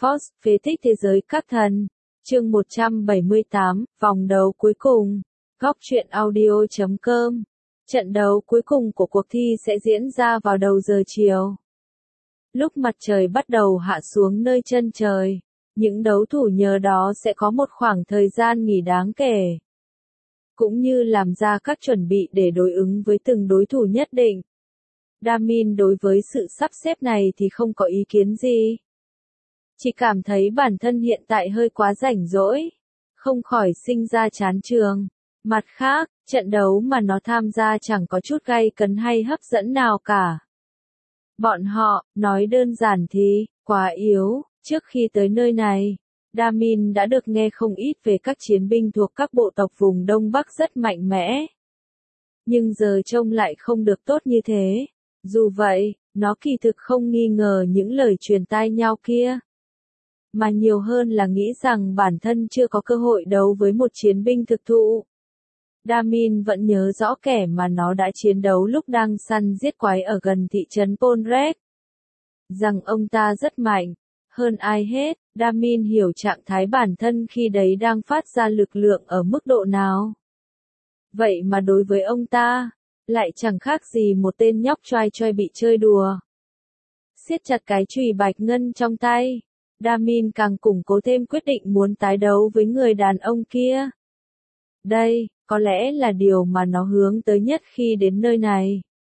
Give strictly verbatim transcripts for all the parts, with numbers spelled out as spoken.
Force, phế tích thế giới các thần. Chương một trăm bảy mươi tám, vòng đấu cuối cùng. Góc truyện audio chấm com. Trận đấu cuối cùng của cuộc thi sẽ diễn ra vào đầu giờ chiều. Lúc mặt trời bắt đầu hạ xuống nơi chân trời, những đấu thủ nhờ đó sẽ có một khoảng thời gian nghỉ đáng kể, cũng như làm ra các chuẩn bị để đối ứng với từng đối thủ nhất định. Damin đối với sự sắp xếp này thì không có ý kiến gì. Chỉ cảm thấy bản thân hiện tại hơi quá rảnh rỗi, không khỏi sinh ra chán trường. Mặt khác, trận đấu mà nó tham gia chẳng có chút gay cấn hay hấp dẫn nào cả. Bọn họ, nói đơn giản thì, quá yếu. Trước khi tới nơi này, Damin đã được nghe không ít về các chiến binh thuộc các bộ tộc vùng Đông Bắc rất mạnh mẽ. Nhưng giờ trông lại không được tốt như thế. Dù vậy, nó kỳ thực không nghi ngờ những lời truyền tai nhau kia, mà nhiều hơn là nghĩ rằng bản thân chưa có cơ hội đấu với một chiến binh thực thụ. Damin vẫn nhớ rõ kẻ mà nó đã chiến đấu lúc đang săn giết quái ở gần thị trấn Polrek. Rằng ông ta rất mạnh. Hơn ai hết, Damin hiểu trạng thái bản thân khi đấy đang phát ra lực lượng ở mức độ nào. Vậy mà đối với ông ta, lại chẳng khác gì một tên nhóc choai choai bị chơi đùa. Siết chặt cái chùy bạch ngân trong tay, Damin càng củng cố thêm quyết định muốn tái đấu với người đàn ông kia. Đây, có lẽ là điều mà nó hướng tới nhất khi đến nơi này.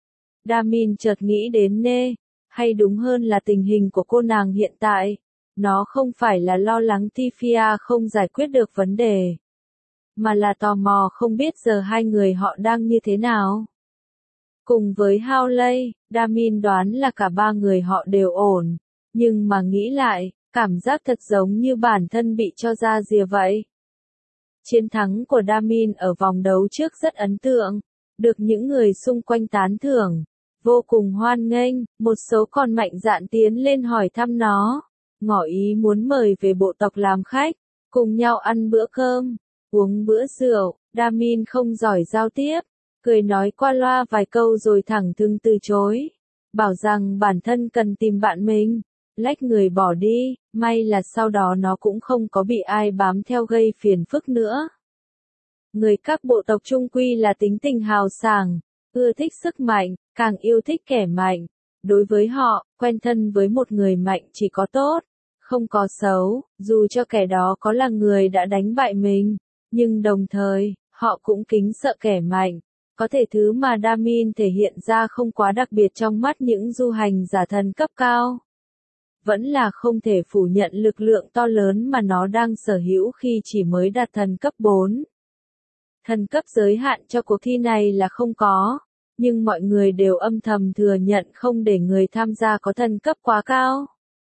Damin chợt nghĩ đến Nê, hay đúng hơn là tình hình của cô nàng hiện tại. Nó không phải là lo lắng Tifia không giải quyết được vấn đề, mà là tò mò không biết giờ hai người họ đang như thế nào. Cùng với Howley, Damin đoán là cả ba người họ đều ổn, nhưng mà nghĩ lại, cảm giác thật giống như bản thân bị cho ra rìa vậy. Chiến thắng của Damin ở vòng đấu trước rất ấn tượng, được những người xung quanh tán thưởng, vô cùng hoan nghênh. Một số còn mạnh dạn tiến lên hỏi thăm nó, ngỏ ý muốn mời về bộ tộc làm khách, cùng nhau ăn bữa cơm, uống bữa rượu. Damin không giỏi giao tiếp, cười nói qua loa vài câu rồi thẳng thừng từ chối, bảo rằng bản thân cần tìm bạn mình, lách người bỏ đi. May là sau đó nó cũng không có bị ai bám theo gây phiền phức nữa. Người các bộ tộc chung quy là tính tình hào sảng, ưa thích sức mạnh, càng yêu thích kẻ mạnh. Đối với họ, quen thân với một người mạnh chỉ có tốt, không có xấu, dù cho kẻ đó có là người đã đánh bại mình, nhưng đồng thời, họ cũng kính sợ kẻ mạnh. Có thể thứ mà Damin thể hiện ra không quá đặc biệt trong mắt những du hành giả thần cấp cao. Vẫn là không thể phủ nhận lực lượng to lớn mà nó đang sở hữu khi chỉ mới đạt thần cấp bốn. Thần cấp giới hạn cho cuộc thi này là không có, nhưng mọi người đều âm thầm thừa nhận không để người tham gia có thần cấp quá cao.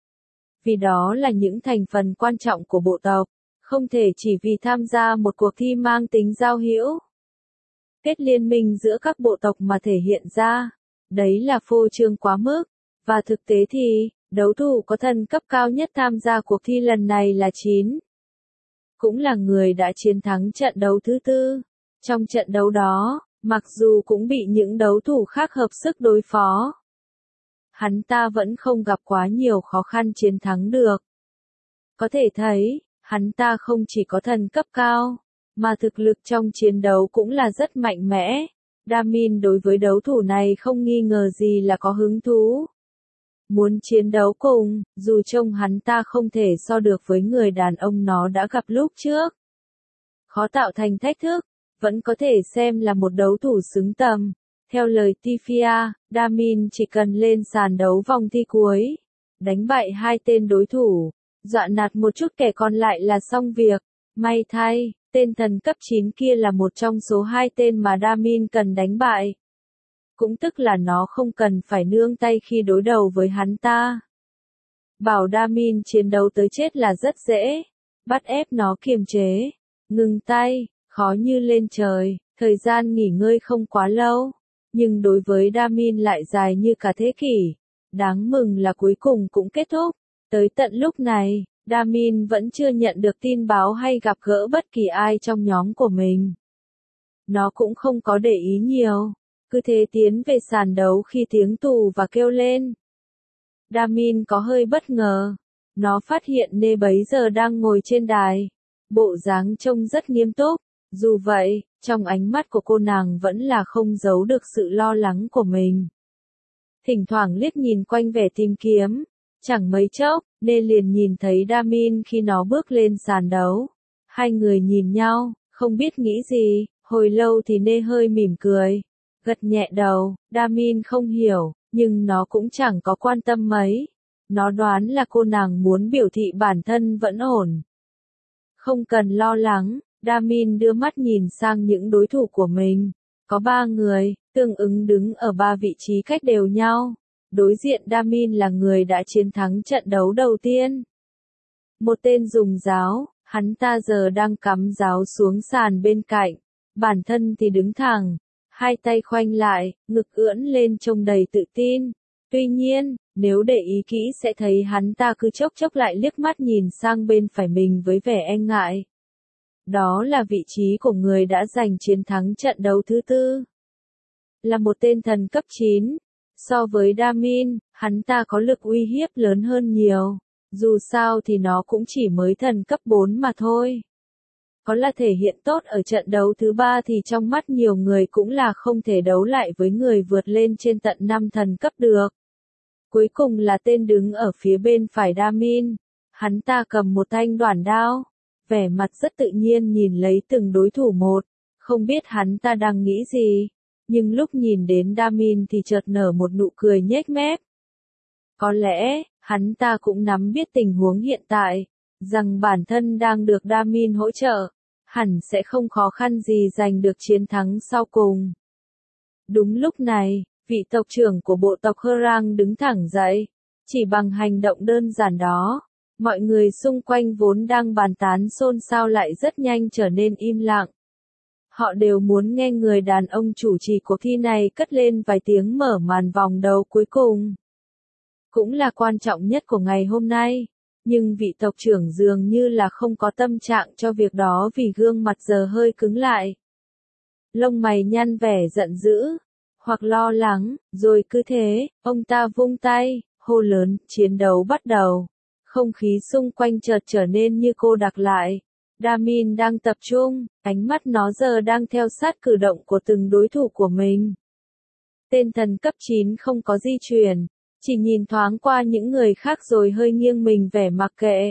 Vì đó là những thành phần quan trọng của bộ tộc, không thể chỉ vì tham gia một cuộc thi mang tính giao hữu. Kết liên minh giữa các bộ tộc mà thể hiện ra, đấy là phô trương quá mức, và thực tế thì, đấu thủ có thần cấp cao nhất tham gia cuộc thi lần này là chín. Cũng là người đã chiến thắng trận đấu thứ tư. Trong trận đấu đó, mặc dù cũng bị những đấu thủ khác hợp sức đối phó, hắn ta vẫn không gặp quá nhiều khó khăn chiến thắng được. Có thể thấy, hắn ta không chỉ có thần cấp cao, mà thực lực trong chiến đấu cũng là rất mạnh mẽ. Damin đối với đấu thủ này không nghi ngờ gì là có hứng thú. Muốn chiến đấu cùng, dù trông hắn ta không thể so được với người đàn ông nó đã gặp lúc trước. Khó tạo thành thách thức, vẫn có thể xem là một đấu thủ xứng tầm. Theo lời Tifia, Damin chỉ cần lên sàn đấu vòng thi cuối, đánh bại hai tên đối thủ, dọa nạt một chút kẻ còn lại là xong việc. May thay, tên thần cấp chín kia là một trong số hai tên mà Damin cần đánh bại. Cũng tức là nó không cần phải nương tay khi đối đầu với hắn ta. Bảo Damin chiến đấu tới chết là rất dễ, bắt ép nó kiềm chế, ngừng tay, khó như lên trời. Thời gian nghỉ ngơi không quá lâu, nhưng đối với Damin lại dài như cả thế kỷ. Đáng mừng là cuối cùng cũng kết thúc. Tới tận lúc này, Damin vẫn chưa nhận được tin báo hay gặp gỡ bất kỳ ai trong nhóm của mình. Nó cũng không có để ý nhiều, cứ thế tiến về sàn đấu khi tiếng tù và kêu lên. Damin có hơi bất ngờ, Nó phát hiện Nê bấy giờ đang ngồi trên đài. Bộ dáng trông rất nghiêm túc. Dù vậy, trong ánh mắt của cô nàng vẫn là không giấu được sự lo lắng của mình. Thỉnh thoảng liếc nhìn quanh vẻ tìm kiếm. Chẳng mấy chốc, Nê liền nhìn thấy Damin khi nó bước lên sàn đấu. Hai người nhìn nhau, không biết nghĩ gì, hồi lâu thì Nê hơi mỉm cười. Gật nhẹ đầu, Damin không hiểu, nhưng nó cũng chẳng có quan tâm mấy. Nó đoán là cô nàng muốn biểu thị bản thân vẫn ổn. Không cần lo lắng, Damin đưa mắt nhìn sang những đối thủ của mình. Có ba người, tương ứng đứng ở ba vị trí cách đều nhau. Đối diện Damin là người đã chiến thắng trận đấu đầu tiên. Một tên dùng giáo, hắn ta giờ đang cắm giáo xuống sàn bên cạnh. Bản thân thì đứng thẳng, hai tay khoanh lại, ngực ưỡn lên trông đầy tự tin. Tuy nhiên, nếu để ý kỹ sẽ thấy hắn ta cứ chốc chốc lại liếc mắt nhìn sang bên phải mình với vẻ e ngại. Đó là vị trí của người đã giành chiến thắng trận đấu thứ tư. Là một tên thần cấp chín. So với Damin, hắn ta có lực uy hiếp lớn hơn nhiều. Dù sao thì nó cũng chỉ mới thần cấp bốn mà thôi. Có là thể hiện tốt ở trận đấu thứ ba thì trong mắt nhiều người cũng là không thể đấu lại với người vượt lên trên tận năm thần cấp được. Cuối cùng là tên đứng ở phía bên phải Damin. Hắn ta cầm một thanh đoản đao. Vẻ mặt rất tự nhiên nhìn lấy từng đối thủ một. Không biết hắn ta đang nghĩ gì. Nhưng lúc nhìn đến Damin thì chợt nở một nụ cười nhếch mép. Có lẽ, hắn ta cũng nắm biết tình huống hiện tại. Rằng bản thân đang được Damin hỗ trợ. Hẳn sẽ không khó khăn gì giành được chiến thắng sau cùng. Đúng lúc này, vị tộc trưởng của bộ tộc Hörang đứng thẳng dậy. Chỉ bằng hành động đơn giản đó, mọi người xung quanh vốn đang bàn tán xôn xao lại rất nhanh trở nên im lặng. Họ đều muốn nghe người đàn ông chủ trì cuộc thi này cất lên vài tiếng mở màn vòng đấu cuối cùng. Cũng là quan trọng nhất của ngày hôm nay. Nhưng vị tộc trưởng dường như là không có tâm trạng cho việc đó vì gương mặt giờ hơi cứng lại. Lông mày nhăn vẻ giận dữ, hoặc lo lắng, rồi cứ thế, ông ta vung tay, hô lớn, chiến đấu bắt đầu. Không khí xung quanh chợt trở nên như cô đặc lại. Damin đang tập trung, ánh mắt nó giờ đang theo sát cử động của từng đối thủ của mình. Tên thần cấp chín không có di chuyển. Chỉ nhìn thoáng qua những người khác rồi hơi nghiêng mình vẻ mặc kệ.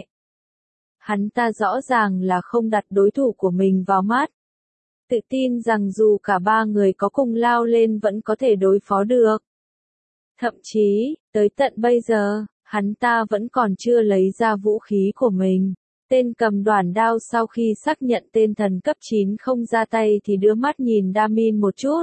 Hắn ta rõ ràng là không đặt đối thủ của mình vào mắt. Tự tin rằng dù cả ba người có cùng lao lên vẫn có thể đối phó được. Thậm chí, tới tận bây giờ, hắn ta vẫn còn chưa lấy ra vũ khí của mình. Tên cầm đoản đao sau khi xác nhận tên thần cấp chín không ra tay thì đưa mắt nhìn Damin một chút.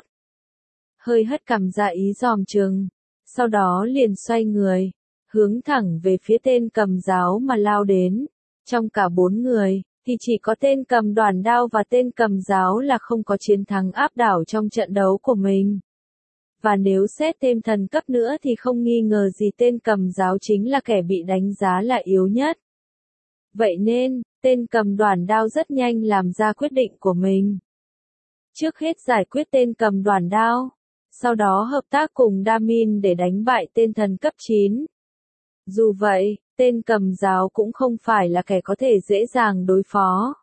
Hơi hất cằm ra ý dòm chừng. Sau đó liền xoay người, hướng thẳng về phía tên cầm giáo mà lao đến. Trong cả bốn người, thì chỉ có tên cầm đoản đao và tên cầm giáo là không có chiến thắng áp đảo trong trận đấu của mình. Và nếu xét thêm thần cấp nữa thì không nghi ngờ gì tên cầm giáo chính là kẻ bị đánh giá là yếu nhất. Vậy nên, tên cầm đoản đao rất nhanh làm ra quyết định của mình. Trước hết giải quyết tên cầm đoản đao. Sau đó hợp tác cùng Damin để đánh bại tên thần cấp chín. Dù vậy, tên cầm giáo cũng không phải là kẻ có thể dễ dàng đối phó.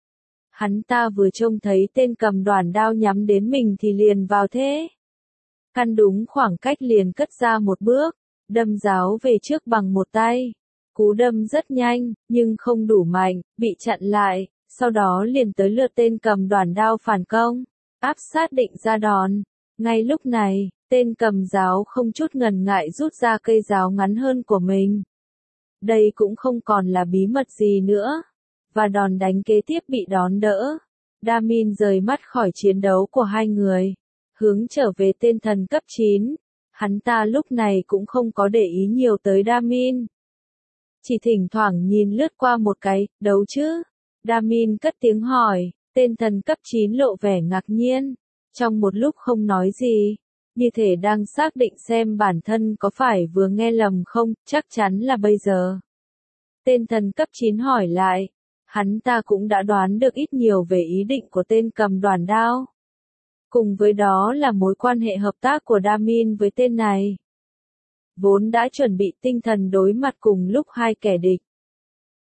Hắn ta vừa trông thấy tên cầm đoản đao nhắm đến mình thì liền vào thế. Căn đúng khoảng cách liền cất ra một bước, đâm giáo về trước bằng một tay. Cú đâm rất nhanh, nhưng không đủ mạnh, bị chặn lại, sau đó liền tới lượt tên cầm đoản đao phản công, áp sát định ra đòn. Ngay lúc này, tên cầm giáo không chút ngần ngại rút ra cây giáo ngắn hơn của mình. Đây cũng không còn là bí mật gì nữa. Và đòn đánh kế tiếp bị đón đỡ. Damin rời mắt khỏi chiến đấu của hai người. Hướng trở về tên thần cấp chín. Hắn ta lúc này cũng không có để ý nhiều tới Damin. Chỉ thỉnh thoảng nhìn lướt qua một cái, đấu chứ? Damin cất tiếng hỏi, tên thần cấp chín lộ vẻ ngạc nhiên. Trong một lúc không nói gì, như thể đang xác định xem bản thân có phải vừa nghe lầm không, chắc chắn là bây giờ. Tên thần cấp chín hỏi lại, hắn ta cũng đã đoán được ít nhiều về ý định của tên cầm đoản đao. Cùng với đó là mối quan hệ hợp tác của Damin với tên này. Vốn đã chuẩn bị tinh thần đối mặt cùng lúc hai kẻ địch,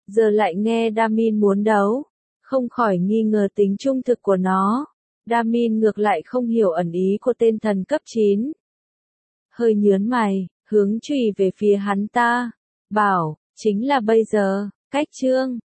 giờ lại nghe Damin muốn đấu, không khỏi nghi ngờ tính trung thực của nó. Damin ngược lại không hiểu ẩn ý của tên thần cấp chín. Hơi nhớn mày, hướng chùy về phía hắn ta, bảo, chính là bây giờ, cách chương